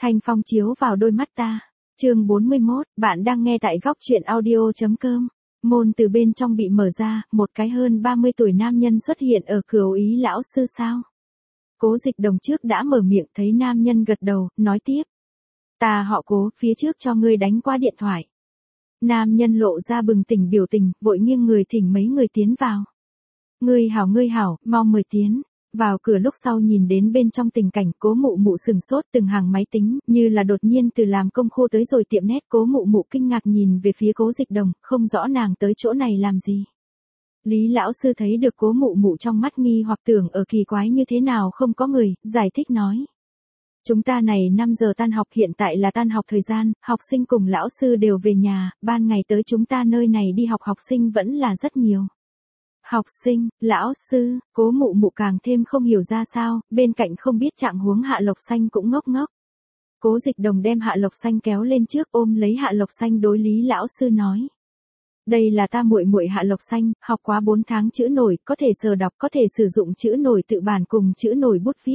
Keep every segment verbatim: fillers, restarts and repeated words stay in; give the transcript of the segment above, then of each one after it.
Thanh phong chiếu vào đôi mắt ta. Chương bốn mươi mốt, bạn đang nghe tại góc truyện audio.com. Môn từ bên trong bị mở ra, một cái hơn ba mươi tuổi nam nhân xuất hiện ở cửa. Ý lão sư sao? Cố Dịch Đồng trước đã mở miệng, thấy nam nhân gật đầu, nói tiếp. Ta họ Cố, phía trước cho ngươi đánh qua điện thoại. Nam nhân lộ ra bừng tỉnh biểu tình, vội nghiêng người thỉnh mấy người tiến vào. Ngươi hảo ngươi hảo, mau mời tiến. Vào cửa lúc sau nhìn đến bên trong tình cảnh, Cố Mụ Mụ sừng sốt, từng hàng máy tính, như là đột nhiên từ làm công khô tới rồi tiệm nét. Cố Mụ Mụ kinh ngạc nhìn về phía Cố Dịch Đồng, không rõ nàng tới chỗ này làm gì. Lý lão sư thấy được Cố Mụ Mụ trong mắt nghi hoặc tưởng ở kỳ quái như thế nào không có người, giải thích nói. Chúng ta này năm giờ tan học, hiện tại là tan học thời gian, học sinh cùng lão sư đều về nhà, ban ngày tới chúng ta nơi này đi học học sinh vẫn là rất nhiều. Học sinh, lão sư, Cố Mụ Mụ càng thêm không hiểu ra sao, bên cạnh không biết trạng huống Hạ Lộc Xanh cũng ngốc ngốc. Cố Dịch Đồng đem Hạ Lộc Xanh kéo lên trước, ôm lấy Hạ Lộc Xanh đối Lý lão sư nói. Đây là ta muội muội Hạ Lộc Xanh, học quá bốn tháng chữ nổi, có thể sờ đọc, có thể sử dụng chữ nổi tự bản cùng chữ nổi bút viết.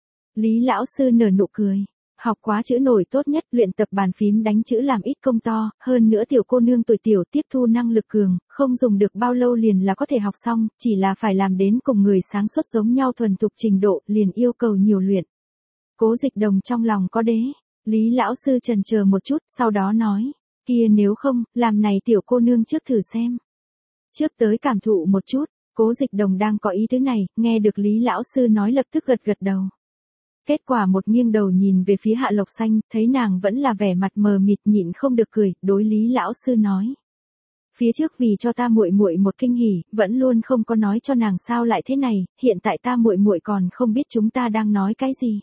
Lý lão sư nở nụ cười. Học quá chữ nổi tốt nhất, luyện tập bàn phím đánh chữ làm ít công to, hơn nữa tiểu cô nương tuổi tiểu tiếp thu năng lực cường, không dùng được bao lâu liền là có thể học xong, chỉ là phải làm đến cùng người sáng suốt giống nhau thuần thục trình độ, liền yêu cầu nhiều luyện. Cố Dịch Đồng trong lòng có đế. Lý lão sư chần chờ một chút, sau đó nói, kia nếu không, làm này tiểu cô nương trước thử xem. Trước tới cảm thụ một chút. Cố Dịch Đồng đang có ý tứ này, nghe được Lý lão sư nói lập tức gật gật đầu. Kết quả một nghiêng đầu nhìn về phía Hạ Lộc Xanh, thấy nàng vẫn là vẻ mặt mờ mịt, nhịn không được cười, đối Lý lão sư nói. Phía trước vì cho ta muội muội một kinh hỉ, vẫn luôn không có nói cho nàng sao lại thế này, hiện tại ta muội muội còn không biết chúng ta đang nói cái gì.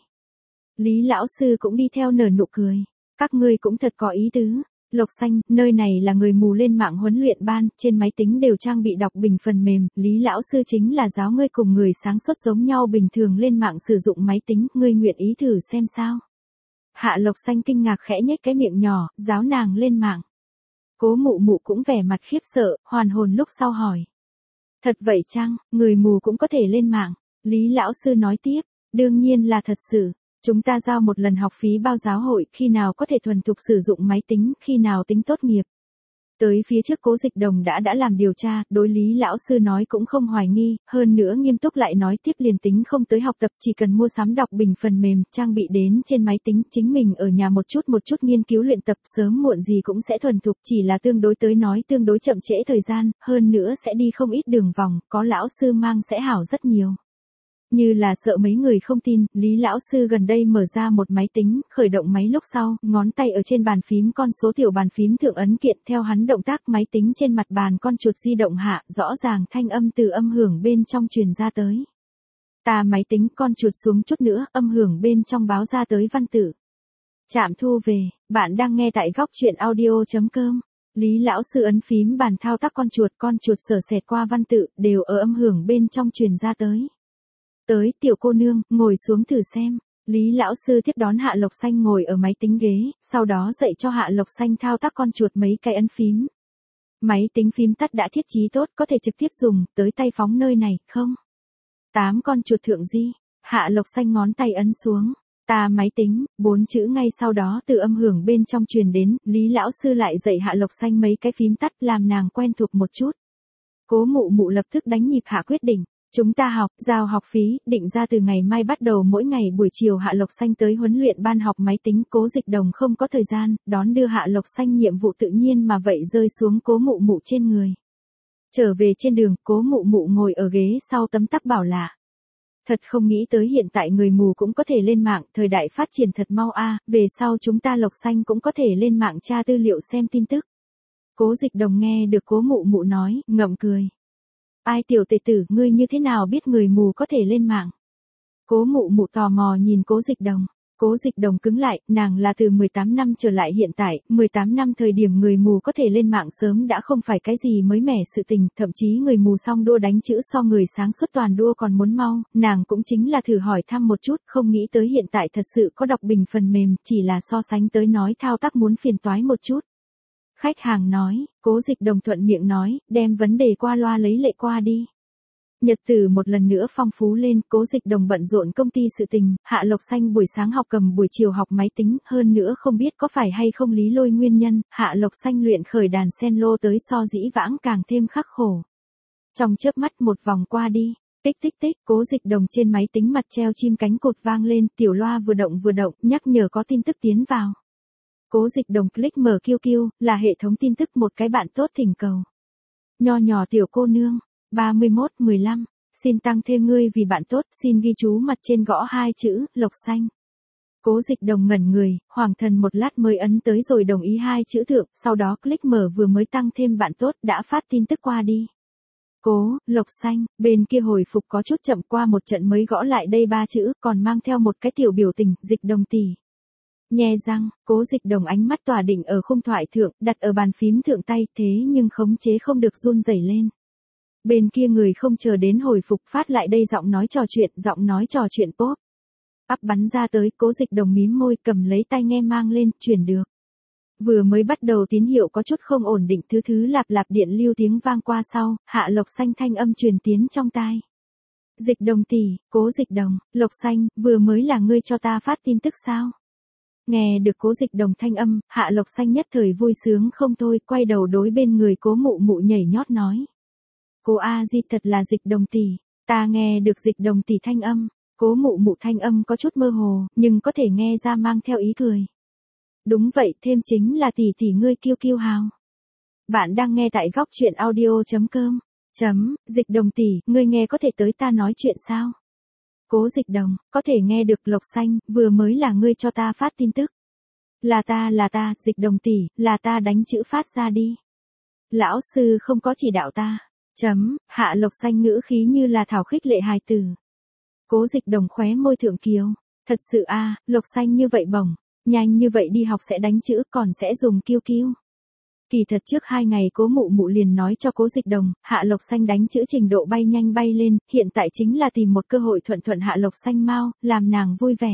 Lý lão sư cũng đi theo nở nụ cười. Các ngươi cũng thật có ý tứ. Lộc Xanh, nơi này là người mù lên mạng huấn luyện ban, trên máy tính đều trang bị đọc bình phần mềm, Lý lão sư chính là giáo ngươi cùng người sáng suốt giống nhau bình thường lên mạng sử dụng máy tính, ngươi nguyện ý thử xem sao. Hạ Lộc Xanh kinh ngạc khẽ nhếch cái miệng nhỏ, giáo nàng lên mạng. Cố Mụ Mụ cũng vẻ mặt khiếp sợ, hoàn hồn lúc sau hỏi. Thật vậy chăng, người mù cũng có thể lên mạng? Lý lão sư nói tiếp, đương nhiên là thật sự. Chúng ta giao một lần học phí bao giáo hội, khi nào có thể thuần thục sử dụng máy tính, khi nào tính tốt nghiệp. Tới phía trước Cố Dịch Đồng đã đã làm điều tra, đối Lý lão sư nói cũng không hoài nghi, hơn nữa nghiêm túc lại nói tiếp liền tính không tới học tập, chỉ cần mua sắm đọc bình phần mềm, trang bị đến trên máy tính, chính mình ở nhà một chút một chút nghiên cứu luyện tập, sớm muộn gì cũng sẽ thuần thục, chỉ là tương đối tới nói tương đối chậm trễ thời gian, hơn nữa sẽ đi không ít đường vòng, có lão sư mang sẽ hảo rất nhiều. Như là sợ mấy người không tin, Lý lão sư gần đây mở ra một máy tính, khởi động máy lúc sau, ngón tay ở trên bàn phím con số tiểu bàn phím thượng ấn kiện, theo hắn động tác máy tính trên mặt bàn con chuột di động hạ, rõ ràng thanh âm từ âm hưởng bên trong truyền ra tới. Ta máy tính con chuột xuống chút nữa, âm hưởng bên trong báo ra tới văn tự. Trạm thu về, bạn đang nghe tại góc truyện audio.com. Lý lão sư ấn phím bàn thao tác con chuột, con chuột sở xẹt qua văn tự, đều ở âm hưởng bên trong truyền ra tới. Tới, tiểu cô nương, ngồi xuống thử xem. Lý lão sư tiếp đón Hạ Lộc Xanh ngồi ở máy tính ghế, sau đó dạy cho Hạ Lộc Xanh thao tác con chuột mấy cái ấn phím. Máy tính phím tắt đã thiết trí tốt, có thể trực tiếp dùng, tới tay phóng nơi này, không? Tám con chuột thượng di. Hạ Lộc Xanh ngón tay ấn xuống. Ta máy tính, bốn chữ ngay sau đó từ âm hưởng bên trong truyền đến, Lý lão sư lại dạy Hạ Lộc Xanh mấy cái phím tắt làm nàng quen thuộc một chút. Cố Mụ Mụ lập tức đánh nhịp hạ quyết định. Chúng ta học, giao học phí, định ra từ ngày mai bắt đầu mỗi ngày buổi chiều Hạ Lộc Xanh tới huấn luyện ban học máy tính. Cố Dịch Đồng không có thời gian, đón đưa Hạ Lộc Xanh nhiệm vụ tự nhiên mà vậy rơi xuống Cố Mụ Mụ trên người. Trở về trên đường, Cố Mụ Mụ ngồi ở ghế sau tấm tắc bảo lạ. Thật không nghĩ tới hiện tại người mù cũng có thể lên mạng, thời đại phát triển thật mau a, về sau chúng ta Lộc Xanh cũng có thể lên mạng tra tư liệu xem tin tức. Cố Dịch Đồng nghe được Cố Mụ Mụ nói, ngậm cười. Ai tiểu tệ tử, ngươi như thế nào biết người mù có thể lên mạng? Cố Mụ Mụ tò mò nhìn Cố Dịch Đồng. Cố Dịch Đồng cứng lại, nàng là từ mười tám năm trở lại hiện tại, mười tám năm thời điểm người mù có thể lên mạng sớm đã không phải cái gì mới mẻ sự tình, thậm chí người mù song đua đánh chữ so người sáng suốt toàn đua còn muốn mau, nàng cũng chính là thử hỏi thăm một chút, không nghĩ tới hiện tại thật sự có đọc bình phần mềm, chỉ là so sánh tới nói thao tác muốn phiền toái một chút. Khách hàng nói, Cố Dịch Đồng thuận miệng nói, đem vấn đề qua loa lấy lệ qua đi. Nhật tử một lần nữa phong phú lên, Cố Dịch Đồng bận rộn công ty sự tình, Hạ Lộc Xanh buổi sáng học cầm buổi chiều học máy tính, hơn nữa không biết có phải hay không lý lôi nguyên nhân, Hạ Lộc Xanh luyện khởi đàn sen lô tới so dĩ vãng càng thêm khắc khổ. Trong chớp mắt một vòng qua đi, tích tích tích, Cố Dịch Đồng trên máy tính mặt treo chim cánh cụt vang lên, tiểu loa vừa động vừa động, nhắc nhở có tin tức tiến vào. Cố Dịch Đồng click mở Q Q, là hệ thống tin tức một cái bạn tốt thỉnh cầu. Nho nhỏ tiểu cô nương, ba mươi mốt mười lăm, xin tăng thêm ngươi vì bạn tốt, xin ghi chú mặt trên gõ hai chữ, Lộc Xanh. Cố Dịch Đồng ngẩn người, hoàng thần một lát mới ấn tới rồi đồng ý hai chữ thượng, sau đó click mở vừa mới tăng thêm bạn tốt đã phát tin tức qua đi. Cố, Lộc Xanh, bên kia hồi phục có chút chậm qua một trận mới gõ lại đây ba chữ, còn mang theo một cái tiểu biểu tình, Dịch Đồng tỷ. Nhe răng, Cố Dịch Đồng ánh mắt tỏa định ở khung thoại thượng, đặt ở bàn phím thượng tay, thế nhưng khống chế không được run rẩy lên. Bên kia người không chờ đến hồi phục phát lại đây giọng nói trò chuyện, giọng nói trò chuyện pop. Ắp bắn ra tới, Cố Dịch Đồng mím môi cầm lấy tai nghe mang lên, truyền được. Vừa mới bắt đầu tín hiệu có chút không ổn định, thứ thứ lạp lạp điện lưu tiếng vang qua sau, Hạ Lộc Xanh thanh âm truyền tiến trong tai. Dịch Đồng tỷ, Cố Dịch Đồng, Lộc Xanh, vừa mới là ngươi cho ta phát tin tức sao? Nghe được Cố Dịch Đồng thanh âm, Hạ Lộc Xanh nhất thời vui sướng không thôi, quay đầu đối bên người Cố Mụ Mụ nhảy nhót nói. Cô A Di thật là Dịch Đồng tỷ, ta nghe được Dịch Đồng tỷ thanh âm, Cố Mụ Mụ thanh âm có chút mơ hồ, nhưng có thể nghe ra mang theo ý cười. Đúng vậy, thêm chính là tỷ tỷ ngươi kiêu kiêu hào. Bạn đang nghe tại góc truyện audio chấm com. Chấm, Dịch Đồng tỷ, ngươi nghe có thể tới ta nói chuyện sao? Cố Dịch Đồng, có thể nghe được Lộc Xanh, vừa mới là ngươi cho ta phát tin tức. Là ta là ta, Dịch Đồng tỷ, là ta đánh chữ phát ra đi. Lão sư không có chỉ đạo ta. Chấm, Hạ Lộc Xanh ngữ khí như là thảo khích lệ hài tử. Cố Dịch Đồng khóe môi thượng kiều. Thật sự a, à, Lộc Xanh như vậy bổng, nhanh như vậy đi học sẽ đánh chữ còn sẽ dùng kiêu kiêu. Kỳ thật trước hai ngày Cố Mụ Mụ liền nói cho Cố Dịch Đồng, Hạ Lộc Xanh đánh chữ trình độ bay nhanh bay lên, hiện tại chính là tìm một cơ hội thuận thuận Hạ Lộc Xanh mau, làm nàng vui vẻ.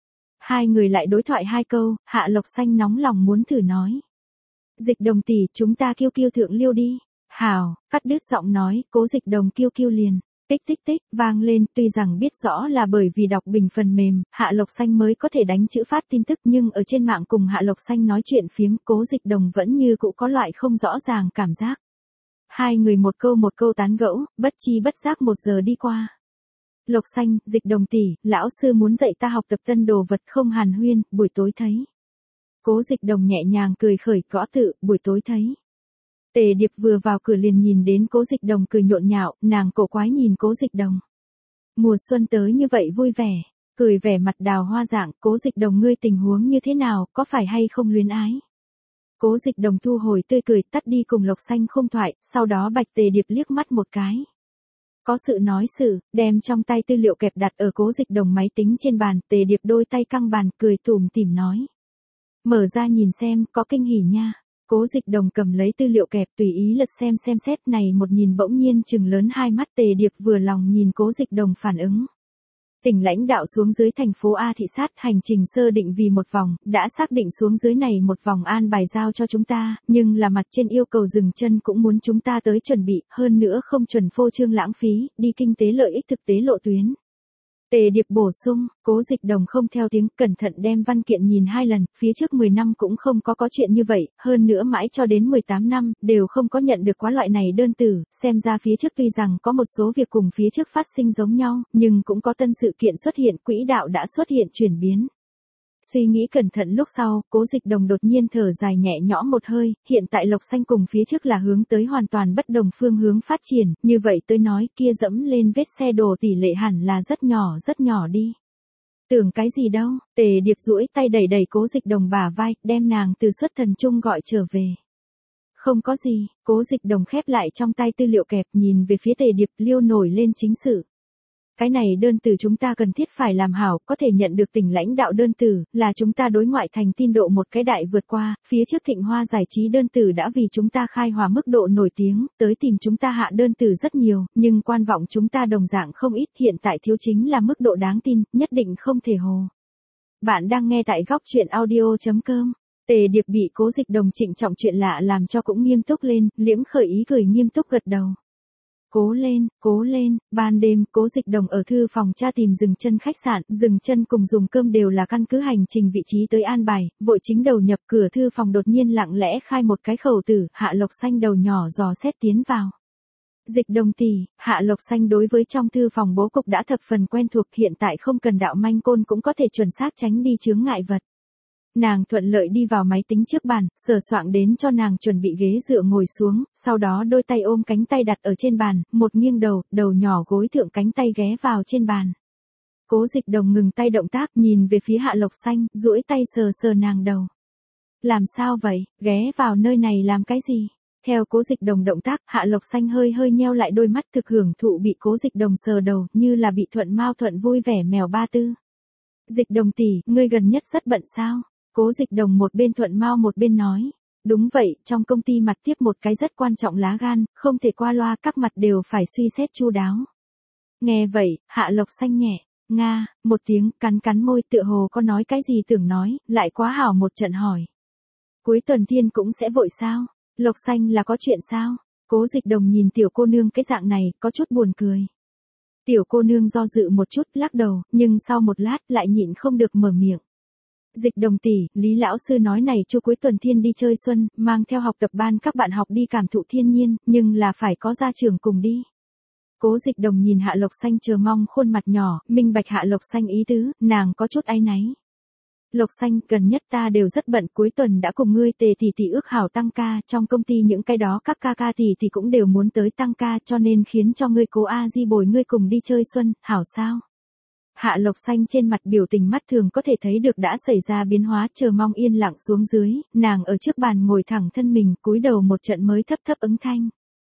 Hai người lại đối thoại hai câu, Hạ Lộc Xanh nóng lòng muốn thử nói. Dịch Đồng tỷ, chúng ta kiêu kiêu thượng liêu đi. Hào, cắt đứt giọng nói, Cố Dịch Đồng kiêu kiêu liền. Tích tích tích, vang lên, tuy rằng biết rõ là bởi vì đọc bình phần mềm, Hạ Lộc Xanh mới có thể đánh chữ phát tin tức nhưng ở trên mạng cùng Hạ Lộc Xanh nói chuyện phiếm, Cố Dịch Đồng vẫn như cũ có loại không rõ ràng cảm giác. Hai người một câu một câu tán gẫu, bất chi bất giác một giờ đi qua. Lộc Xanh, Dịch Đồng tỷ, lão sư muốn dạy ta học tập tân đồ vật không hàn huyên, buổi tối thấy. Cố Dịch Đồng nhẹ nhàng cười khởi gõ tự, buổi tối thấy. Tề Điệp vừa vào cửa liền nhìn đến Cố Dịch Đồng cười nhộn nhạo, nàng cổ quái nhìn Cố Dịch Đồng. Mùa xuân tới như vậy vui vẻ, cười vẻ mặt đào hoa dạng, Cố Dịch Đồng ngươi tình huống như thế nào, có phải hay không luyến ái? Cố Dịch Đồng thu hồi tươi cười tắt đi cùng Lộc Xanh không thoại, sau đó bạch Tề Điệp liếc mắt một cái. Có sự nói sự, đem trong tay tư liệu kẹp đặt ở Cố Dịch Đồng máy tính trên bàn, Tề Điệp đôi tay căng bàn cười tủm tỉm nói. Mở ra nhìn xem, có kinh hỉ nha. Cố Dịch Đồng cầm lấy tư liệu kẹp tùy ý lật xem xem xét này một nhìn bỗng nhiên trừng lớn hai mắt Tề Điệp vừa lòng nhìn Cố Dịch Đồng phản ứng. Tỉnh lãnh đạo xuống dưới thành phố A thị sát hành trình sơ định vì một vòng, đã xác định xuống dưới này một vòng an bài giao cho chúng ta, nhưng là mặt trên yêu cầu dừng chân cũng muốn chúng ta tới chuẩn bị, hơn nữa không chuẩn phô trương lãng phí, đi kinh tế lợi ích thực tế lộ tuyến. Tề Điệp bổ sung, Cố Dịch Đồng không theo tiếng, cẩn thận đem văn kiện nhìn hai lần, phía trước mười năm cũng không có có chuyện như vậy, hơn nữa mãi cho đến mười tám năm, đều không có nhận được quá loại này đơn từ, xem ra phía trước tuy rằng có một số việc cùng phía trước phát sinh giống nhau, nhưng cũng có tân sự kiện xuất hiện, quỹ đạo đã xuất hiện chuyển biến. Suy nghĩ cẩn thận lúc sau, Cố Dịch Đồng đột nhiên thở dài nhẹ nhõm một hơi, hiện tại Lộc Xanh cùng phía trước là hướng tới hoàn toàn bất đồng phương hướng phát triển, như vậy tôi nói kia dẫm lên vết xe đổ tỷ lệ hẳn là rất nhỏ rất nhỏ đi. Tưởng cái gì đâu, Tề Điệp duỗi tay đẩy đẩy Cố Dịch Đồng bả vai, đem nàng từ xuất thần trung gọi trở về. Không có gì, Cố Dịch Đồng khép lại trong tay tư liệu kẹp nhìn về phía Tề Điệp liêu nổi lên chính sự. Cái này đơn từ chúng ta cần thiết phải làm hảo, có thể nhận được tỉnh lãnh đạo đơn từ, là chúng ta đối ngoại thành tin độ một cái đại vượt qua, phía trước Thịnh Hoa giải trí đơn từ đã vì chúng ta khai hòa mức độ nổi tiếng, tới tìm chúng ta hạ đơn từ rất nhiều, nhưng quan vọng chúng ta đồng dạng không ít, hiện tại thiếu chính là mức độ đáng tin, nhất định không thể hồ. Bạn đang nghe tại góc truyện audio chấm com. Tề Điệp bị Cố Dịch Đồng trịnh trọng chuyện lạ làm cho cũng nghiêm túc lên, liễm khởi ý cười nghiêm túc gật đầu. Cố lên, cố lên, ban đêm, Cố Dịch Đồng ở thư phòng tra tìm dừng chân khách sạn, dừng chân cùng dùng cơm đều là căn cứ hành trình vị trí tới an bài, vội chính đầu nhập cửa thư phòng đột nhiên lặng lẽ khai một cái khẩu tử, Hạ Lộc Xanh đầu nhỏ dò xét tiến vào. Dịch Đồng tỷ, Hạ Lộc Xanh đối với trong thư phòng bố cục đã thập phần quen thuộc, hiện tại không cần đạo manh côn cũng có thể chuẩn xác tránh đi chướng ngại vật. Nàng thuận lợi đi vào máy tính trước bàn, sờ soạng đến cho nàng chuẩn bị ghế dựa ngồi xuống, sau đó đôi tay ôm cánh tay đặt ở trên bàn, một nghiêng đầu, đầu nhỏ gối thượng cánh tay ghé vào trên bàn. Cố Dịch Đồng ngừng tay động tác, nhìn về phía Hạ Lộc Xanh, duỗi tay sờ sờ nàng đầu. Làm sao vậy, ghé vào nơi này làm cái gì? Theo Cố Dịch Đồng động tác, Hạ Lộc Xanh hơi hơi nheo lại đôi mắt thực hưởng thụ bị Cố Dịch Đồng sờ đầu, như là bị thuận mau thuận vui vẻ mèo ba tư. Dịch Đồng tỷ, ngươi gần nhất rất bận sao? Cố Dịch Đồng một bên thuận mau một bên nói. Đúng vậy, trong công ty mặt tiếp một cái rất quan trọng lá gan, không thể qua loa, các mặt đều phải suy xét chu đáo. Nghe vậy, Hạ Lộc Xanh nhẹ, nga, một tiếng, cắn cắn môi tựa hồ có nói cái gì tưởng nói, lại quá hảo một trận hỏi. Cuối tuần Thiên cũng sẽ vội sao? Lộc Xanh là có chuyện sao? Cố Dịch Đồng nhìn tiểu cô nương cái dạng này, có chút buồn cười. Tiểu cô nương do dự một chút, lắc đầu, nhưng sau một lát lại nhịn không được mở miệng. Dịch Đồng tỷ, Lý lão sư nói này chu cuối tuần Thiên đi chơi xuân, mang theo học tập ban các bạn học đi cảm thụ thiên nhiên, nhưng là phải có gia trưởng cùng đi. Cố Dịch Đồng nhìn Hạ Lộc Xanh chờ mong khuôn mặt nhỏ, minh bạch Hạ Lộc Xanh ý tứ, nàng có chút áy náy. Lộc Xanh, gần nhất ta đều rất bận, cuối tuần đã cùng ngươi Tề tỷ tỷ ước hảo tăng ca, trong công ty những cái đó các ca ca tỷ tỷ cũng đều muốn tới tăng ca, cho nên khiến cho ngươi Cố A Di bồi ngươi cùng đi chơi xuân, hảo sao? Hạ Lộc Xanh trên mặt biểu tình mắt thường có thể thấy được đã xảy ra biến hóa, chờ mong yên lặng xuống dưới, nàng ở trước bàn ngồi thẳng thân mình, cúi đầu một trận mới thấp thấp ứng thanh.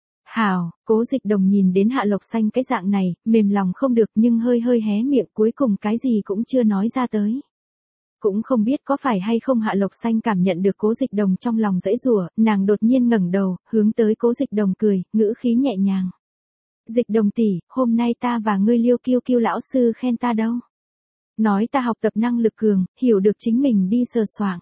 Hảo, Cố Dịch Đồng nhìn đến Hạ Lộc Xanh cái dạng này, mềm lòng không được nhưng hơi hơi hé miệng, cuối cùng cái gì cũng chưa nói ra tới. Cũng không biết có phải hay không Hạ Lộc Xanh cảm nhận được Cố Dịch Đồng trong lòng dãy rủa, nàng đột nhiên ngẩng đầu, hướng tới Cố Dịch Đồng cười, ngữ khí nhẹ nhàng. Dịch Đồng tỷ, hôm nay ta và ngươi Liêu Kiêu Kiêu lão sư khen ta đâu. Nói ta học tập năng lực cường, hiểu được chính mình đi sờ soạng.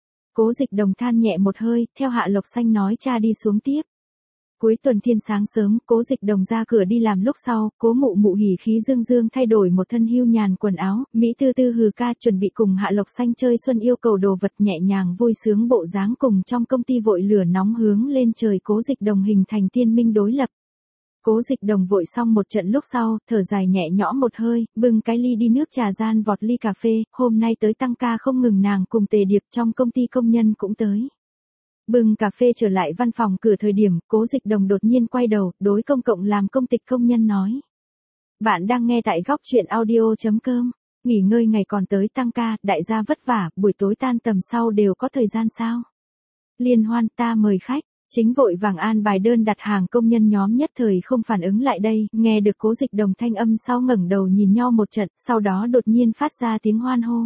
Cố Dịch Đồng than nhẹ một hơi, theo Hạ Lộc Xanh nói cha đi xuống tiếp. Cuối tuần Thiên sáng sớm, Cố Dịch Đồng ra cửa đi làm lúc sau, Cố mụ mụ hỉ khí dương dương thay đổi một thân hưu nhàn quần áo, Mỹ tư tư hừ ca chuẩn bị cùng Hạ Lộc Xanh chơi xuân yêu cầu đồ vật nhẹ nhàng vui sướng bộ dáng cùng trong công ty vội lửa nóng hướng lên trời Cố Dịch Đồng hình thành tiên minh đối lập. Cố Dịch Đồng vội xong một trận lúc sau, thở dài nhẹ nhõm một hơi, bưng cái ly đi nước trà gian vọt ly cà phê, hôm nay tới tăng ca không ngừng nàng cùng Tề Điệp trong công ty công nhân cũng tới. Bưng cà phê trở lại văn phòng cửa thời điểm, Cố Dịch Đồng đột nhiên quay đầu, đối công cộng làm công tịch công nhân nói. Bạn đang nghe tại góc truyện audio chấm com, nghỉ ngơi ngày còn tới tăng ca, đại gia vất vả, buổi tối tan tầm sau đều có thời gian sao? Liên hoan ta mời khách. Chính vội vàng an bài đơn đặt hàng công nhân nhóm nhất thời không phản ứng lại đây, nghe được Cố Dịch Đồng thanh âm sau ngẩng đầu nhìn nhau một trận, sau đó đột nhiên phát ra tiếng hoan hô.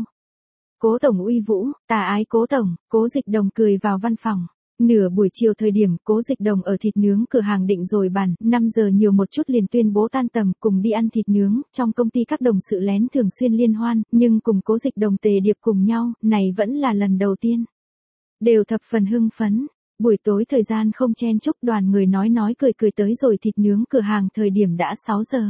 Cố tổng uy vũ, tà ái Cố tổng, Cố Dịch Đồng cười vào văn phòng. Nửa buổi chiều thời điểm, Cố Dịch Đồng ở thịt nướng cửa hàng định rồi bàn, năm giờ nhiều một chút liền tuyên bố tan tầm, cùng đi ăn thịt nướng, trong công ty các đồng sự lén thường xuyên liên hoan, nhưng cùng Cố Dịch Đồng Tề Điệp cùng nhau, này vẫn là lần đầu tiên. Đều thập phần hưng phấn. Buổi tối thời gian không chen chúc, đoàn người nói nói cười cười tới rồi thịt nướng cửa hàng thời điểm đã sáu giờ.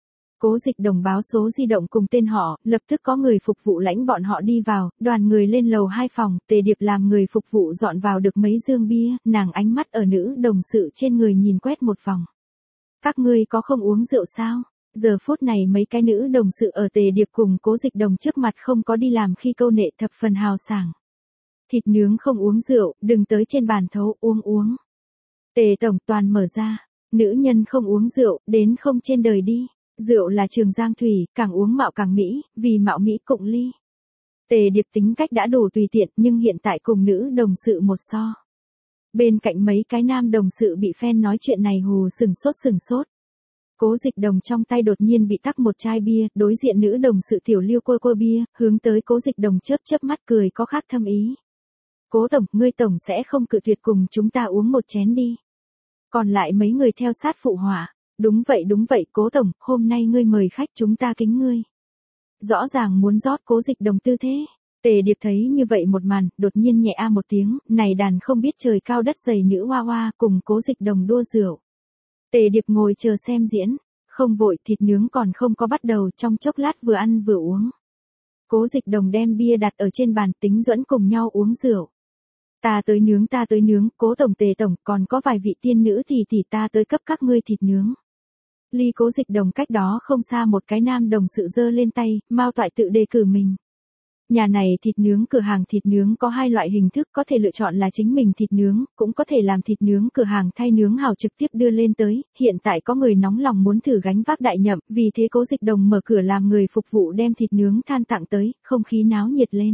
Cố Dịch Đồng báo số di động cùng tên họ, lập tức có người phục vụ lãnh bọn họ đi vào, đoàn người lên lầu hai phòng, Tề Điệp làm người phục vụ dọn vào được mấy dương bia, nàng ánh mắt ở nữ đồng sự trên người nhìn quét một vòng. Các ngươi có không uống rượu sao? Giờ phút này mấy cái nữ đồng sự ở Tề Điệp cùng Cố Dịch Đồng trước mặt không có đi làm khi câu nệ thập phần hào sảng. Thịt nướng không uống rượu, đừng tới trên bàn thấu uống uống. Tề tổng toàn mở ra, nữ nhân không uống rượu, đến không trên đời đi. Rượu là trường giang thủy, càng uống mạo càng mỹ, vì mạo mỹ cụng ly. Tề Điệp tính cách đã đủ tùy tiện nhưng hiện tại cùng nữ đồng sự một so. Bên cạnh mấy cái nam đồng sự bị fan nói chuyện này hù sừng sốt sừng sốt. Cố Dịch Đồng trong tay đột nhiên bị tắc một chai bia, đối diện nữ đồng sự tiểu Liêu quơ quơ bia, hướng tới Cố Dịch Đồng chớp chớp mắt cười có khác thâm ý. Cố tổng, ngươi tổng sẽ không cự tuyệt cùng chúng ta uống một chén đi. Còn lại mấy người theo sát phụ họa. Đúng vậy đúng vậy Cố tổng, hôm nay ngươi mời khách chúng ta kính ngươi. Rõ ràng muốn rót Cố Dịch Đồng tư thế. Tề Điệp thấy như vậy một màn, đột nhiên nhẹ a một tiếng, này đàn không biết trời cao đất dày nữ hoa hoa cùng Cố Dịch Đồng đua rượu. Tề Điệp ngồi chờ xem diễn, không vội, thịt nướng còn không có bắt đầu, trong chốc lát vừa ăn vừa uống. Cố Dịch Đồng đem bia đặt ở trên bàn, Tính Duẫn cùng nhau uống rượu. Ta tới nướng, ta tới nướng, Cố tổng, Tề tổng, còn có vài vị tiên nữ thì thì ta tới cấp các ngươi thịt nướng. Ly Cố Dịch Đồng cách đó không xa một cái nam đồng sự giơ lên tay, Mao Toại tự đề cử mình. Nhà này thịt nướng cửa hàng thịt nướng có hai loại hình thức, có thể lựa chọn là chính mình thịt nướng, cũng có thể làm thịt nướng cửa hàng thay nướng hào trực tiếp đưa lên tới, hiện tại có người nóng lòng muốn thử gánh vác đại nhậm, vì thế Cố Dịch Đồng mở cửa làm người phục vụ đem thịt nướng than tặng tới, không khí náo nhiệt lên.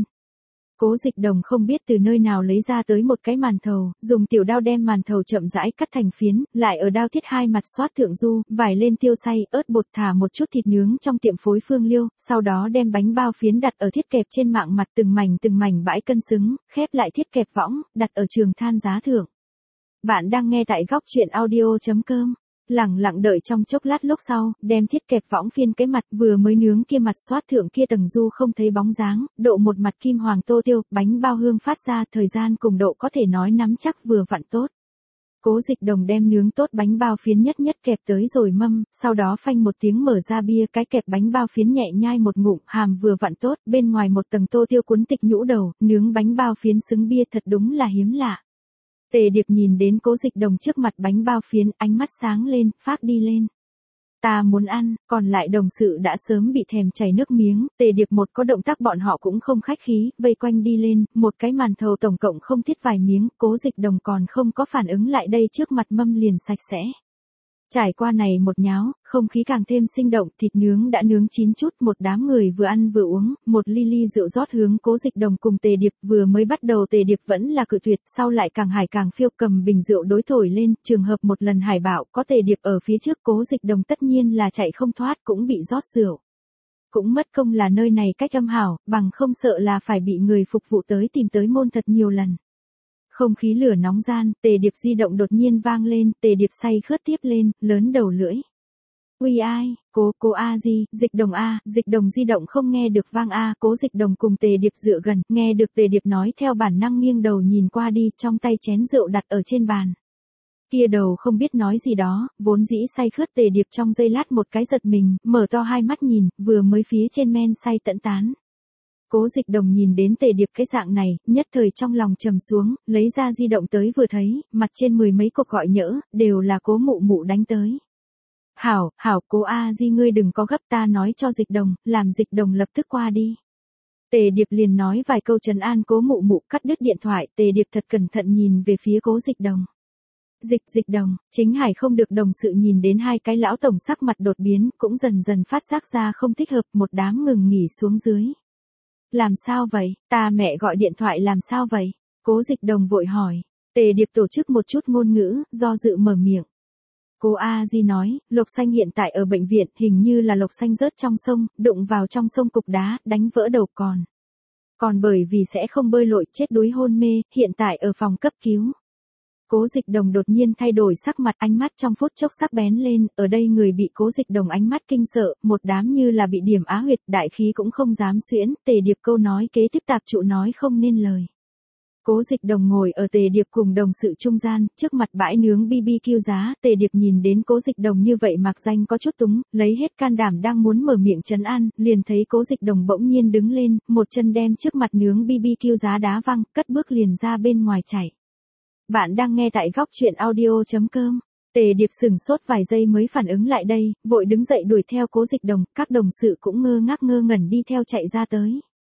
Cố Dịch Đồng không biết từ nơi nào lấy ra tới một cái màn thầu, dùng tiểu đao đem màn thầu chậm rãi cắt thành phiến, lại ở đao thiết hai mặt xoát thượng du, vải lên tiêu xay, ớt bột, thả một chút thịt nướng trong tiệm phối phương liêu, sau đó đem bánh bao phiến đặt ở thiết kẹp trên mạng mặt từng mảnh từng mảnh bãi cân xứng, khép lại thiết kẹp võng, đặt ở trường than giá thượng. Bạn đang nghe tại góc truyện audio chấm com. Lẳng lặng đợi trong chốc lát lúc sau, đem thiết kẹp võng phiên cái mặt vừa mới nướng kia mặt xoát thượng kia tầng du không thấy bóng dáng, độ một mặt kim hoàng tô tiêu, bánh bao hương phát ra, thời gian cùng độ có thể nói nắm chắc vừa vặn tốt. Cố Dịch Đồng đem nướng tốt bánh bao phiến nhất nhất kẹp tới rồi mâm, sau đó phanh một tiếng mở ra bia, cái kẹp bánh bao phiến nhẹ nhai một ngụm, hàm vừa vặn tốt, bên ngoài một tầng tô tiêu cuốn tịch nhũ đầu, nướng bánh bao phiến xứng bia thật đúng là hiếm lạ. Tề Điệp nhìn đến Cố Dịch Đồng trước mặt bánh bao phiến, ánh mắt sáng lên, phát đi lên. Ta muốn ăn, còn lại đồng sự đã sớm bị thèm chảy nước miếng, Tề Điệp một có động tác bọn họ cũng không khách khí, vây quanh đi lên, một cái màn thầu tổng cộng không thiết vài miếng, Cố Dịch Đồng còn không có phản ứng lại đây trước mặt mâm liền sạch sẽ. Trải qua này một nháo, không khí càng thêm sinh động, thịt nướng đã nướng chín chút, một đám người vừa ăn vừa uống, một ly ly rượu rót hướng Cố Dịch Đồng cùng Tề Điệp, vừa mới bắt đầu Tề Điệp vẫn là cự tuyệt, sau lại càng hải càng phiêu, cầm bình rượu đối thổi lên, trường hợp một lần hải bảo, có Tề Điệp ở phía trước, Cố Dịch Đồng tất nhiên là chạy không thoát, cũng bị rót rượu. Cũng mất công là nơi này cách âm hảo, bằng không sợ là phải bị người phục vụ tới tìm tới môn thật nhiều lần. Không khí lửa nóng gian, Tề Điệp di động đột nhiên vang lên, Tề Điệp say khướt tiếp lên, lớn đầu lưỡi. Uy ai, cố, cố A Di, Dịch Đồng A, Dịch Đồng di động không nghe được vang A, Cố Dịch Đồng cùng Tề Điệp dựa gần, nghe được Tề Điệp nói theo bản năng nghiêng đầu nhìn qua đi, trong tay chén rượu đặt ở trên bàn. Kia đầu không biết nói gì đó, vốn dĩ say khướt Tề Điệp trong giây lát một cái giật mình, mở to hai mắt nhìn, vừa mới phía trên men say tận tán. Cố Dịch Đồng nhìn đến Tề Điệp cái dạng này, nhất thời trong lòng trầm xuống, lấy ra di động tới vừa thấy, mặt trên mười mấy cuộc gọi nhỡ, đều là Cố mụ mụ đánh tới. Hảo, hảo, Cố A Di ngươi đừng có gấp, ta nói cho Dịch Đồng, làm Dịch Đồng lập tức qua đi. Tề Điệp liền nói vài câu trấn an Cố mụ mụ, cắt đứt điện thoại, Tề Điệp thật cẩn thận nhìn về phía Cố Dịch Đồng. Dịch, Dịch Đồng, chính hải không được đồng sự nhìn đến hai cái lão tổng sắc mặt đột biến, cũng dần dần phát giác ra không thích hợp, một đám ngừng nghỉ xuống dưới. Làm sao vậy, ta mẹ gọi điện thoại làm sao vậy? Cố Dịch Đồng vội hỏi. Tề Điệp tổ chức một chút ngôn ngữ, do dự mở miệng. Cố A Di nói, Lộc Xanh hiện tại ở bệnh viện, hình như là Lộc Xanh rớt trong sông, đụng vào trong sông cục đá, đánh vỡ đầu còn. Còn bởi vì sẽ không bơi lội, chết đuối hôn mê, hiện tại ở phòng cấp cứu. Cố Dịch Đồng đột nhiên thay đổi sắc mặt, ánh mắt trong phút chốc sắc bén lên, ở đây người bị Cố Dịch Đồng ánh mắt kinh sợ, một đám như là bị điểm á huyệt, đại khí cũng không dám xuyễn, Tề Điệp câu nói kế tiếp tạp trụ nói không nên lời. Cố Dịch Đồng ngồi ở Tề Điệp cùng đồng sự trung gian, trước mặt bãi nướng bê bê kiu giá, Tề Điệp nhìn đến Cố Dịch Đồng như vậy mặc danh có chút túng, lấy hết can đảm đang muốn mở miệng trấn an, liền thấy Cố Dịch Đồng bỗng nhiên đứng lên, một chân đem trước mặt nướng bê bê kiu giá đá văng, cất bước liền ra bên ngoài chạy. Bạn đang nghe tại góc truyện audio chấm com. Tề Điệp sừng sốt vài giây mới phản ứng lại đây, vội đứng dậy đuổi theo Cố Dịch Đồng, các đồng sự cũng ngơ ngác ngơ ngẩn đi theo chạy ra tới.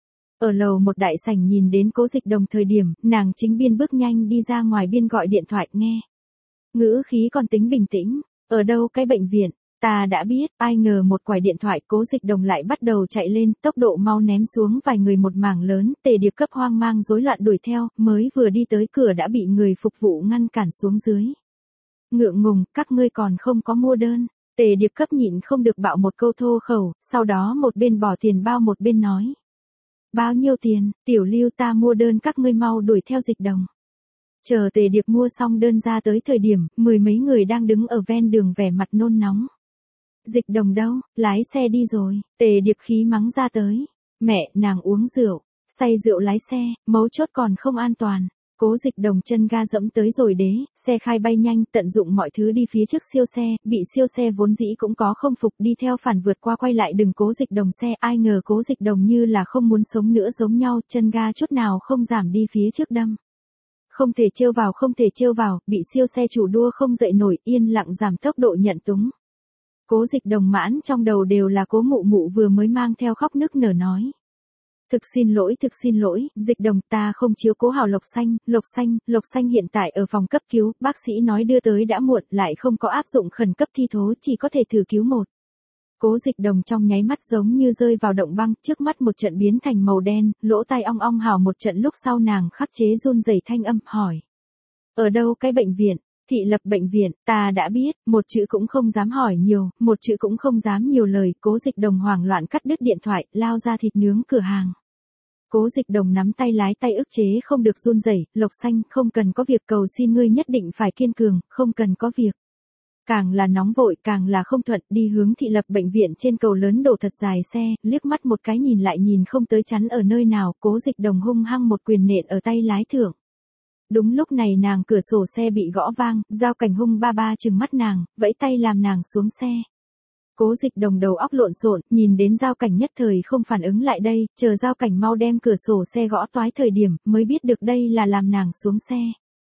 Ở lầu một đại sảnh nhìn đến Cố Dịch Đồng thời điểm, nàng chính biên bước nhanh đi ra ngoài biên gọi điện thoại nghe. Ngữ khí còn tính bình tĩnh, ở đâu cái bệnh viện, ta đã biết, ai ngờ một quải điện thoại Cố Dịch Đồng lại bắt đầu chạy lên, tốc độ mau ném xuống vài người một mảng lớn, Tề Điệp cấp hoang mang rối loạn đuổi theo, mới vừa đi tới cửa đã bị người phục vụ ngăn cản xuống dưới. Ngượng ngùng, các ngươi còn không có mua đơn, Tề Điệp cấp nhịn không được bạo một câu thô khẩu, sau đó một bên bỏ tiền bao một bên nói. Bao nhiêu tiền, Tiểu Lưu ta mua đơn các ngươi mau đuổi theo Dịch Đồng. Chờ Tề Điệp mua xong đơn ra tới thời điểm, mười mấy người đang đứng ở ven đường vẻ mặt nôn nóng. Dịch Đồng đâu, lái xe đi rồi, Tề Điệp khí mắng ra tới. Mẹ, nàng uống rượu, say rượu lái xe, mấu chốt còn không an toàn. Cố Dịch Đồng chân ga dẫm tới rồi đế, xe khai bay nhanh, tận dụng mọi thứ đi phía trước siêu xe, bị siêu xe vốn dĩ cũng có không phục đi theo phản vượt qua quay lại đừng Cố Dịch Đồng xe, ai ngờ Cố Dịch Đồng như là không muốn sống nữa giống nhau, chân ga chút nào không giảm đi phía trước đâm. Không thể trêu vào không thể trêu vào, bị siêu xe chủ đua không dậy nổi, yên lặng giảm tốc độ nhận túng. Cố Dịch Đồng mãn trong đầu đều là Cố Mụ Mụ vừa mới mang theo khóc nức nở nói. Thực xin lỗi, thực xin lỗi, Dịch Đồng ta không chiếu cố hảo Lộc Xanh, Lộc Xanh, Lộc Xanh hiện tại ở phòng cấp cứu, bác sĩ nói đưa tới đã muộn lại không có áp dụng khẩn cấp thi thố chỉ có thể thử cứu một. Cố Dịch Đồng trong nháy mắt giống như rơi vào động băng, trước mắt một trận biến thành màu đen, lỗ tai ong ong hào một trận lúc sau nàng khắc chế run rẩy thanh âm hỏi. Ở đâu cái bệnh viện? Thị lập bệnh viện, ta đã biết, một chữ cũng không dám hỏi nhiều, một chữ cũng không dám nhiều lời, Cố Dịch Đồng hoảng loạn cắt đứt điện thoại, lao ra thịt nướng cửa hàng. Cố Dịch Đồng nắm tay lái tay ức chế không được run rẩy, Lộc Xanh, không cần có việc cầu xin ngươi nhất định phải kiên cường, không cần có việc. Càng là nóng vội càng là không thuận, đi hướng thị lập bệnh viện trên cầu lớn đổ thật dài xe, liếc mắt một cái nhìn lại nhìn không tới chắn ở nơi nào, Cố Dịch Đồng hung hăng một quyền nện ở tay lái thượng. Đúng lúc này nàng cửa sổ xe bị gõ vang, Giao Cảnh hung ba ba trừng mắt nàng, vẫy tay làm nàng xuống xe. Cố Dịch Đồng đầu óc lộn xộn, nhìn đến Giao Cảnh nhất thời không phản ứng lại đây, chờ Giao Cảnh mau đem cửa sổ xe gõ toái thời điểm, mới biết được đây là làm nàng xuống xe.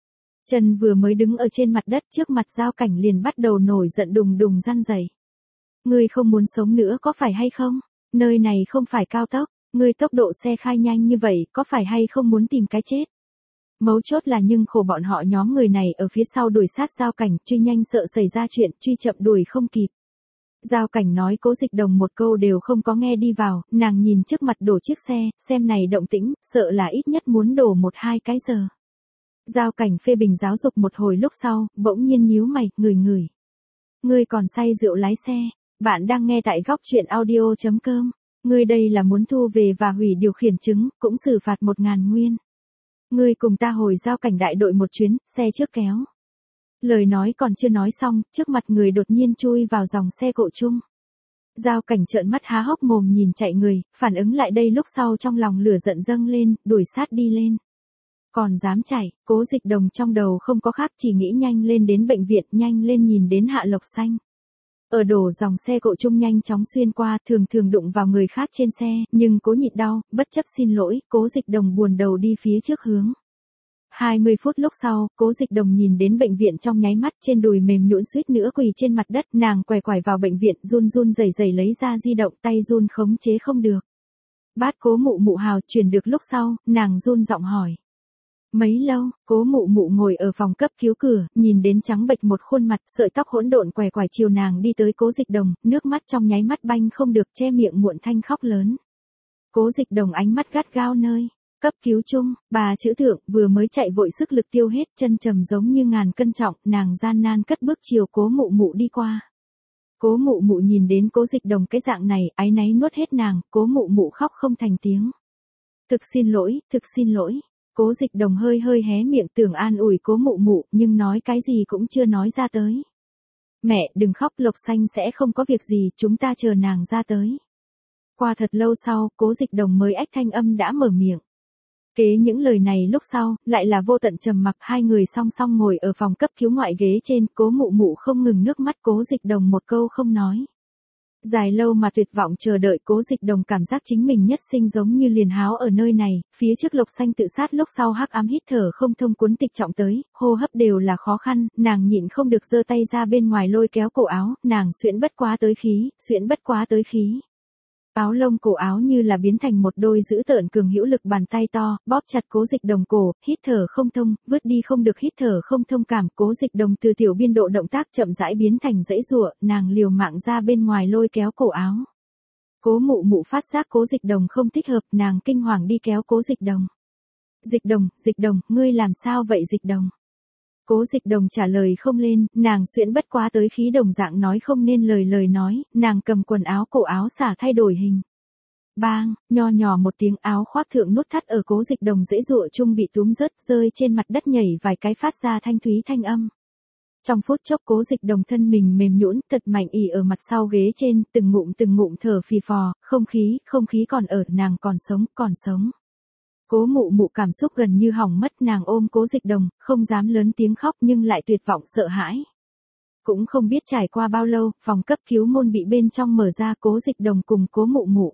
Chân vừa mới đứng ở trên mặt đất trước mặt Giao Cảnh liền bắt đầu nổi giận đùng đùng răn rẩy. Ngươi không muốn sống nữa có phải hay không? Nơi này không phải cao tốc, ngươi tốc độ xe khai nhanh như vậy, có phải hay không muốn tìm cái chết? Mấu chốt là nhưng khổ bọn họ nhóm người này ở phía sau đuổi sát Giao Cảnh, truy nhanh sợ xảy ra chuyện, truy chậm đuổi không kịp. Giao Cảnh nói Cố Dịch Đồng một câu đều không có nghe đi vào, nàng nhìn trước mặt đổ chiếc xe, xem này động tĩnh, sợ là ít nhất muốn đổ một hai cái giờ. Giao Cảnh phê bình giáo dục một hồi lúc sau, bỗng nhiên nhíu mày, ngửi ngửi. Ngươi còn say rượu lái xe, bạn đang nghe tại góc truyện audio chấm com, ngươi đây là muốn thu về và hủy điều khiển chứng, cũng xử phạt một ngàn nguyên. Ngươi cùng ta hồi Giao Cảnh đại đội một chuyến, xe trước kéo. Lời nói còn chưa nói xong, trước mặt người đột nhiên chui vào dòng xe cộ chung. Giao Cảnh trợn mắt há hốc mồm nhìn chạy người, phản ứng lại đây lúc sau trong lòng lửa giận dâng lên, đuổi sát đi lên. Còn dám chạy, Cố Dịch Đồng trong đầu không có khác chỉ nghĩ nhanh lên đến bệnh viện, nhanh lên nhìn đến Hạ Lộc Xanh. Ở đổ dòng xe cộ chung nhanh chóng xuyên qua, thường thường đụng vào người khác trên xe, nhưng cố nhịn đau, bất chấp xin lỗi, Cố Dịch Đồng buồn đầu đi phía trước hướng. hai mươi phút lúc sau, Cố Dịch Đồng nhìn đến bệnh viện trong nháy mắt trên đùi mềm nhũn suýt nữa quỳ trên mặt đất, nàng quẻ quải vào bệnh viện, run run rẩy rẩy lấy ra di động, tay run khống chế không được. Bát Cố Mụ Mụ hào truyền được lúc sau, nàng run giọng hỏi. Mấy lâu, Cố Mụ Mụ ngồi ở phòng cấp cứu cửa, nhìn đến trắng bệch một khuôn mặt, sợi tóc hỗn độn quẻ quải chiều nàng đi tới Cố Dịch Đồng, nước mắt trong nháy mắt banh không được che miệng muộn thanh khóc lớn. Cố Dịch Đồng ánh mắt gắt gao nơi cấp cứu chung, bà chữ thượng vừa mới chạy vội sức lực tiêu hết, chân trầm giống như ngàn cân trọng, nàng gian nan cất bước chiều Cố Mụ Mụ đi qua. Cố Mụ Mụ nhìn đến Cố Dịch Đồng cái dạng này, áy náy nuốt hết nàng, Cố Mụ Mụ khóc không thành tiếng. Thực xin lỗi, thực xin lỗi. Cố Dịch Đồng hơi hơi hé miệng tưởng an ủi Cố Mụ Mụ, nhưng nói cái gì cũng chưa nói ra tới. Mẹ, đừng khóc, Lộc Xanh sẽ không có việc gì, chúng ta chờ nàng ra tới. Qua thật lâu sau, Cố Dịch Đồng mới ách thanh âm đã mở miệng. Kế những lời này lúc sau, lại là vô tận trầm mặc, hai người song song ngồi ở phòng cấp cứu ngoại ghế trên, Cố Mụ Mụ không ngừng nước mắt, Cố Dịch Đồng một câu không nói. Dài lâu mà tuyệt vọng chờ đợi, Cố Dịch Đồng cảm giác chính mình nhất sinh giống như liền háo ở nơi này, phía trước Lộc Xanh tự sát lúc sau hắc ám hít thở không thông cuốn tịch trọng tới, hô hấp đều là khó khăn, nàng nhịn không được giơ tay ra bên ngoài lôi kéo cổ áo, nàng xuyễn bất quá tới khí, xuyễn bất quá tới khí. Áo lông cổ áo như là biến thành một đôi dữ tợn cường hữu lực bàn tay to, bóp chặt Cố Dịch Đồng cổ, hít thở không thông, vứt đi không được hít thở không thông cảm, Cố Dịch Đồng từ tiểu biên độ động tác chậm rãi biến thành dãy giụa, nàng liều mạng ra bên ngoài lôi kéo cổ áo. Cố Mụ Mụ phát giác Cố Dịch Đồng không thích hợp, nàng kinh hoàng đi kéo Cố Dịch Đồng. Dịch Đồng, Dịch Đồng, ngươi làm sao vậy Dịch Đồng? Cố Dịch Đồng trả lời không lên, nàng xuyễn bất quá tới khí đồng dạng nói không nên lời lời nói, nàng cầm quần áo cổ áo xả thay đổi hình. Bang, nho nhỏ một tiếng áo khoác thượng nút thắt ở Cố Dịch Đồng dễ dụa chung bị túm rớt rơi trên mặt đất nhảy vài cái phát ra thanh thúy thanh âm. Trong phút chốc Cố Dịch Đồng thân mình mềm nhũn, thật mạnh ỉ ở mặt sau ghế trên, từng ngụm từng ngụm thở phì phò, không khí, không khí còn ở, nàng còn sống, còn sống. Cố mụ mụ cảm xúc gần như hỏng mất, nàng ôm Cố Dịch Đồng, không dám lớn tiếng khóc nhưng lại tuyệt vọng sợ hãi. Cũng không biết trải qua bao lâu, phòng cấp cứu môn bị bên trong mở ra, Cố Dịch Đồng cùng Cố mụ mụ.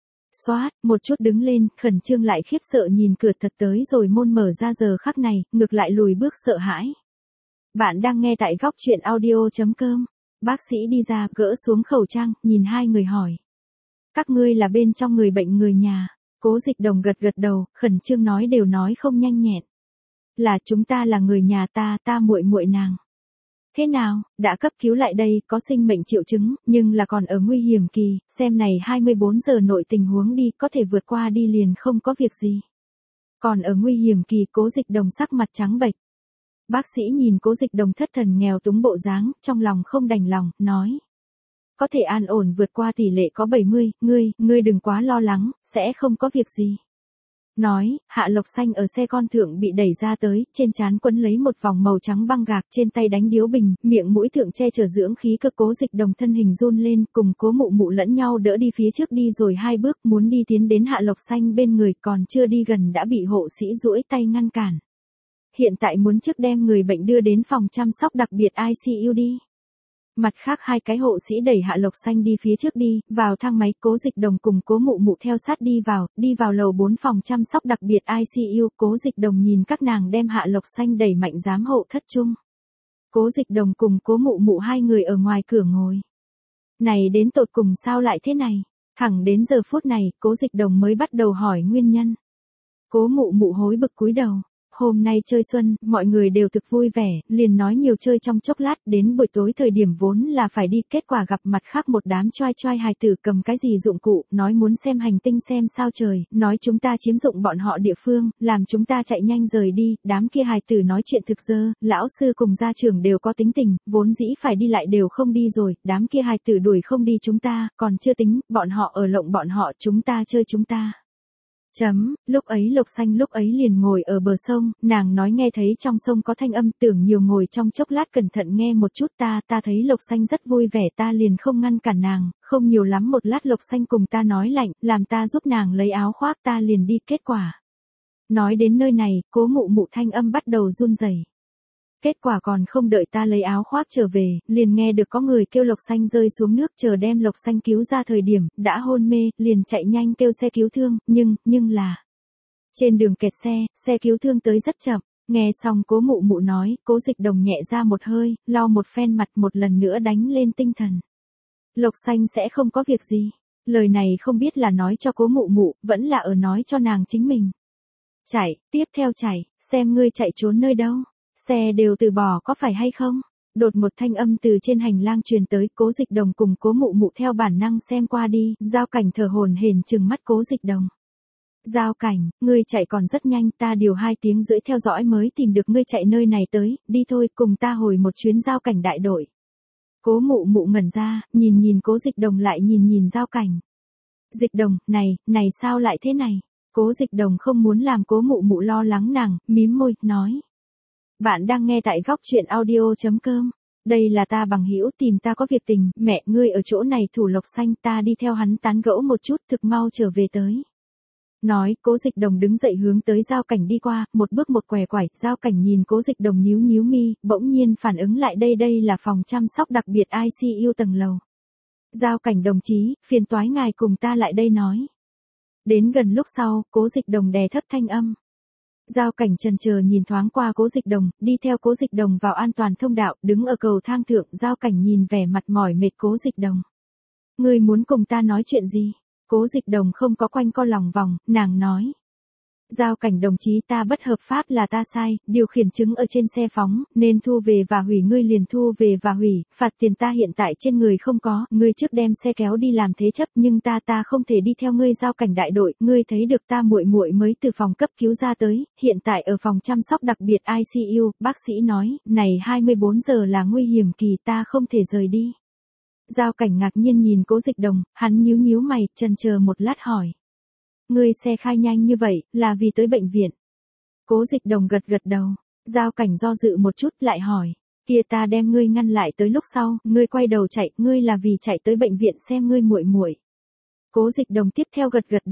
Xoát, một chút đứng lên, khẩn trương lại khiếp sợ nhìn cửa thật tới rồi môn mở ra giờ khắc này, ngược lại lùi bước sợ hãi. Bạn đang nghe tại góc truyện audio chấm com. Bác sĩ đi ra, gỡ xuống khẩu trang, nhìn hai người hỏi. Các ngươi là bên trong người bệnh người nhà. Cố Dịch Đồng gật gật đầu, khẩn trương nói đều nói không nhanh nhẹn. Là chúng ta là người nhà ta, ta muội muội nàng. Thế nào, đã cấp cứu lại đây, có sinh mệnh triệu chứng, nhưng là còn ở nguy hiểm kỳ, xem này hai mươi bốn giờ nội tình huống đi, có thể vượt qua đi liền không có việc gì. Còn ở nguy hiểm kỳ, Cố Dịch Đồng sắc mặt trắng bệch. Bác sĩ nhìn Cố Dịch Đồng thất thần nghèo túng bộ dáng, trong lòng không đành lòng, nói. Có thể an ổn vượt qua tỷ lệ có bảy mươi, ngươi, ngươi đừng quá lo lắng, sẽ không có việc gì. Nói, Hạ Lộc Xanh ở xe con thượng bị đẩy ra tới, trên trán quấn lấy một vòng màu trắng băng gạc, trên tay đánh điếu bình, miệng mũi thượng che chở dưỡng khí cực. Cố Dịch Đồng thân hình run lên, cùng Cố mụ mụ lẫn nhau đỡ đi phía trước đi rồi hai bước, muốn đi tiến đến Hạ Lộc Xanh bên người, còn chưa đi gần đã bị hộ sĩ duỗi tay ngăn cản. Hiện tại muốn trước đem người bệnh đưa đến phòng chăm sóc đặc biệt I C U đi. Mặt khác hai cái hộ sĩ đẩy Hạ Lộc Xanh đi phía trước đi, vào thang máy, Cố Dịch Đồng cùng Cố mụ mụ theo sát đi vào, đi vào lầu bốn phòng chăm sóc đặc biệt I C U, Cố Dịch Đồng nhìn các nàng đem Hạ Lộc Xanh đẩy mạnh giám hộ thất chung. Cố Dịch Đồng cùng Cố mụ mụ hai người ở ngoài cửa ngồi. Này đến tột cùng sao lại thế này? Thẳng đến giờ phút này, Cố Dịch Đồng mới bắt đầu hỏi nguyên nhân. Cố mụ mụ hối bực cúi đầu. Hôm nay chơi xuân, mọi người đều thực vui vẻ, liền nói nhiều chơi trong chốc lát, đến buổi tối thời điểm vốn là phải đi, kết quả gặp mặt khác một đám choai choai hài tử cầm cái gì dụng cụ, nói muốn xem hành tinh xem sao trời, nói chúng ta chiếm dụng bọn họ địa phương, làm chúng ta chạy nhanh rời đi, đám kia hài tử nói chuyện thực dơ, lão sư cùng gia trưởng đều có tính tình, vốn dĩ phải đi lại đều không đi rồi, đám kia hài tử đuổi không đi chúng ta, còn chưa tính, bọn họ ở lộng bọn họ, chúng ta chơi chúng ta. Chấm, lúc ấy Lộc Xanh lúc ấy liền ngồi ở bờ sông, nàng nói nghe thấy trong sông có thanh âm, tưởng nhiều ngồi trong chốc lát cẩn thận nghe một chút, ta, ta thấy Lộc Xanh rất vui vẻ, ta liền không ngăn cản nàng, không nhiều lắm một lát Lộc Xanh cùng ta nói lạnh, làm ta giúp nàng lấy áo khoác, ta liền đi, kết quả. Nói đến nơi này, Cố mụ mụ thanh âm bắt đầu run rẩy. Kết quả còn không đợi ta lấy áo khoác trở về, liền nghe được có người kêu Lộc Xanh rơi xuống nước, chờ đem Lộc Xanh cứu ra thời điểm, đã hôn mê, liền chạy nhanh kêu xe cứu thương, nhưng, nhưng là... Trên đường kẹt xe, xe cứu thương tới rất chậm, nghe xong Cố mụ mụ nói, Cố Dịch Đồng nhẹ ra một hơi, lau một phen mặt một lần nữa đánh lên tinh thần. Lộc Xanh sẽ không có việc gì, lời này không biết là nói cho Cố mụ mụ, vẫn là ở nói cho nàng chính mình. Chạy, tiếp theo chạy, xem ngươi chạy trốn nơi đâu. Xe đều từ bỏ có phải hay không? Đột một thanh âm từ trên hành lang truyền tới, Cố Dịch Đồng cùng Cố mụ mụ theo bản năng xem qua đi, Giao Cảnh thở hổn hển trừng mắt Cố Dịch Đồng. Giao Cảnh, ngươi chạy còn rất nhanh, ta điều hai tiếng rưỡi theo dõi mới tìm được ngươi chạy nơi này tới, đi thôi, cùng ta hồi một chuyến Giao Cảnh đại đội. Cố mụ mụ ngẩn ra, nhìn nhìn Cố Dịch Đồng lại nhìn nhìn Giao Cảnh. Dịch Đồng, này, này sao lại thế này? Cố Dịch Đồng không muốn làm Cố mụ mụ lo lắng nàng, mím môi, nói. Bạn đang nghe tại góc truyện audio chấm com. Đây là ta bằng hữu tìm ta có việc tình, mẹ ngươi ở chỗ này thủ Lộc Xanh, ta đi theo hắn tán gẫu một chút, thực mau trở về tới. Nói, Cố Dịch Đồng đứng dậy hướng tới Giao Cảnh đi qua, một bước một quẻ quải, Giao Cảnh nhìn Cố Dịch Đồng nhíu nhíu mi, bỗng nhiên phản ứng lại đây đây là phòng chăm sóc đặc biệt I C U tầng lầu. Giao Cảnh đồng chí, phiền toái ngài cùng ta lại đây nói. Đến gần lúc sau, Cố Dịch Đồng đè thấp thanh âm. Giao Cảnh chần chờ nhìn thoáng qua Cố Dịch Đồng, đi theo Cố Dịch Đồng vào an toàn thông đạo, đứng ở cầu thang thượng, Giao Cảnh nhìn vẻ mặt mỏi mệt Cố Dịch Đồng. Ngươi muốn cùng ta nói chuyện gì? Cố Dịch Đồng không có quanh co lòng vòng, nàng nói. Giao Cảnh đồng chí, ta bất hợp pháp là ta sai, điều khiển chứng ở trên xe phóng, nên thu về và hủy, ngươi liền thu về và hủy, phạt tiền ta hiện tại trên người không có, ngươi trước đem xe kéo đi làm thế chấp, nhưng ta ta không thể đi theo ngươi. Giao Cảnh đại đội, ngươi thấy được ta muội muội mới từ phòng cấp cứu ra tới, hiện tại ở phòng chăm sóc đặc biệt I C U, bác sĩ nói, này hai mươi bốn giờ là nguy hiểm kỳ, ta không thể rời đi. Giao Cảnh ngạc nhiên nhìn Cố Dịch Đồng, hắn nhíu nhíu mày, chần chờ một lát hỏi. Ngươi xe khai nhanh như vậy, là vì tới bệnh viện. Cố Dịch Đồng gật gật đầu, Giao Cảnh do dự một chút lại hỏi. Kia ta đem ngươi ngăn lại tới lúc sau, ngươi quay đầu chạy, ngươi là vì chạy tới bệnh viện xem ngươi muội muội. Cố Dịch Đồng tiếp theo gật gật đầu.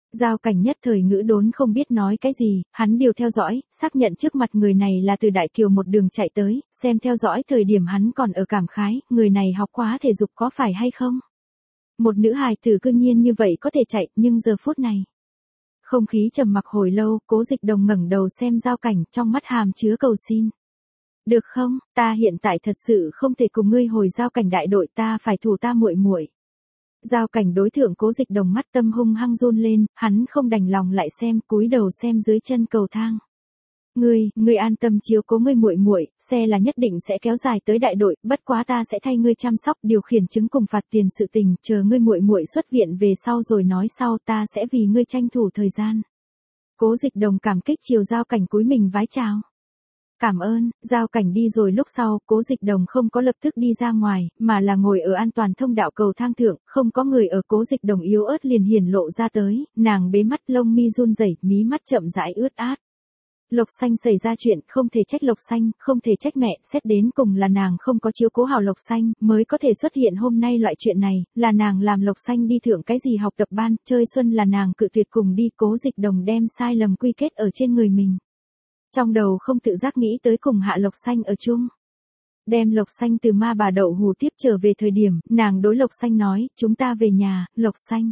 Giao Cảnh nhất thời ngữ đốn không biết nói cái gì, hắn điều theo dõi, xác nhận trước mặt người này là từ Đại Kiều một đường chạy tới, xem theo dõi thời điểm hắn còn ở cảm khái, người này học quá thể dục có phải hay không? Một nữ hài tử cư nhiên như vậy có thể chạy, nhưng giờ phút này. Không khí trầm mặc hồi lâu, Cố Dịch Đồng ngẩng đầu xem Giao Cảnh, trong mắt hàm chứa cầu xin. Được không, ta hiện tại thật sự không thể cùng ngươi hồi Giao Cảnh đại đội, ta phải thủ ta muội muội. Giao Cảnh đối thượng Cố Dịch Đồng, mắt tâm hung hăng run lên, hắn không đành lòng lại xem, cúi đầu xem dưới chân cầu thang. Ngươi, ngươi an tâm chiếu cố ngươi muội muội, xe là nhất định sẽ kéo dài tới đại đội, bất quá ta sẽ thay ngươi chăm sóc, điều khiển chứng cùng phạt tiền sự tình, chờ ngươi muội muội xuất viện về sau rồi nói sau, ta sẽ vì ngươi tranh thủ thời gian. Cố Dịch Đồng cảm kích chiều Giao Cảnh cúi mình vái chào. Cảm ơn, Giao Cảnh đi rồi lúc sau, Cố Dịch Đồng không có lập tức đi ra ngoài, mà là ngồi ở an toàn thông đạo cầu thang thượng, không có người ở. Cố Dịch Đồng yếu ớt liền hiển lộ ra tới, nàng bế mắt lông mi run rẩy, mí mắt chậm rãi ướt át. Lộc Xanh xảy ra chuyện, không thể trách Lộc Xanh, không thể trách mẹ, xét đến cùng là nàng không có chiếu cố hảo Lộc Xanh, mới có thể xuất hiện hôm nay loại chuyện này, là nàng làm Lộc Xanh đi thượng cái gì học tập ban, chơi xuân là nàng cự tuyệt cùng đi. Cố Dịch Đồng đem sai lầm quy kết ở trên người mình. Trong đầu không tự giác nghĩ tới cùng Hạ Lộc Xanh ở chung. Đem Lộc Xanh từ ma bà đậu hù tiếp trở về thời điểm, nàng đối Lộc Xanh nói, chúng ta về nhà, Lộc Xanh.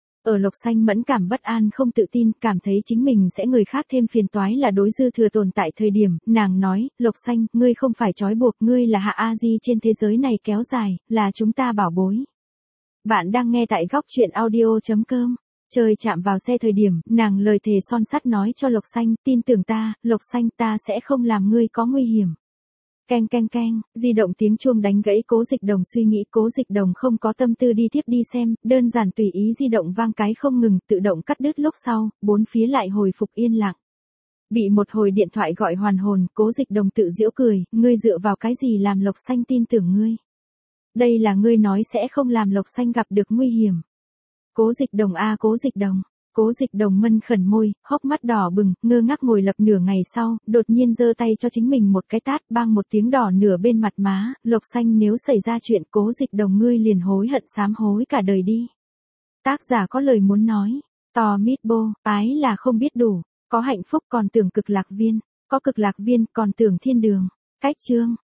Ở Lộc Xanh mẫn cảm bất an không tự tin, cảm thấy chính mình sẽ người khác thêm phiền toái là đối dư thừa tồn tại thời điểm, nàng nói, Lộc Xanh, ngươi không phải trói buộc, ngươi là Hạ A Di trên thế giới này kéo dài, là chúng ta bảo bối. Bạn đang nghe tại góc truyện audio chấm com. Trời chạm vào xe thời điểm, nàng lời thề son sắt nói cho Lộc Xanh, tin tưởng ta, Lộc Xanh, ta sẽ không làm ngươi có nguy hiểm. Keng keng keng, di động tiếng chuông đánh gãy Cố Dịch Đồng suy nghĩ. Cố Dịch Đồng không có tâm tư đi tiếp đi xem, đơn giản tùy ý di động vang cái không ngừng, tự động cắt đứt lúc sau, bốn phía lại hồi phục yên lặng. Bị một hồi điện thoại gọi hoàn hồn, Cố Dịch Đồng tự giễu cười, ngươi dựa vào cái gì làm Lộc Xanh tin tưởng ngươi? Đây là ngươi nói sẽ không làm Lộc Xanh gặp được nguy hiểm. Cố Dịch Đồng a Cố Dịch Đồng. Cố Dịch Đồng mân khẩn môi, hốc mắt đỏ bừng, ngơ ngác ngồi lập nửa ngày sau, đột nhiên giơ tay cho chính mình một cái tát, bang một tiếng đỏ nửa bên mặt má. Lộc Xanh, nếu xảy ra chuyện Cố Dịch Đồng ngươi liền hối hận sám hối cả đời đi. Tác giả có lời muốn nói, to mít bô, ái là không biết đủ, có hạnh phúc còn tưởng cực lạc viên, có cực lạc viên còn tưởng thiên đường. Cách chương.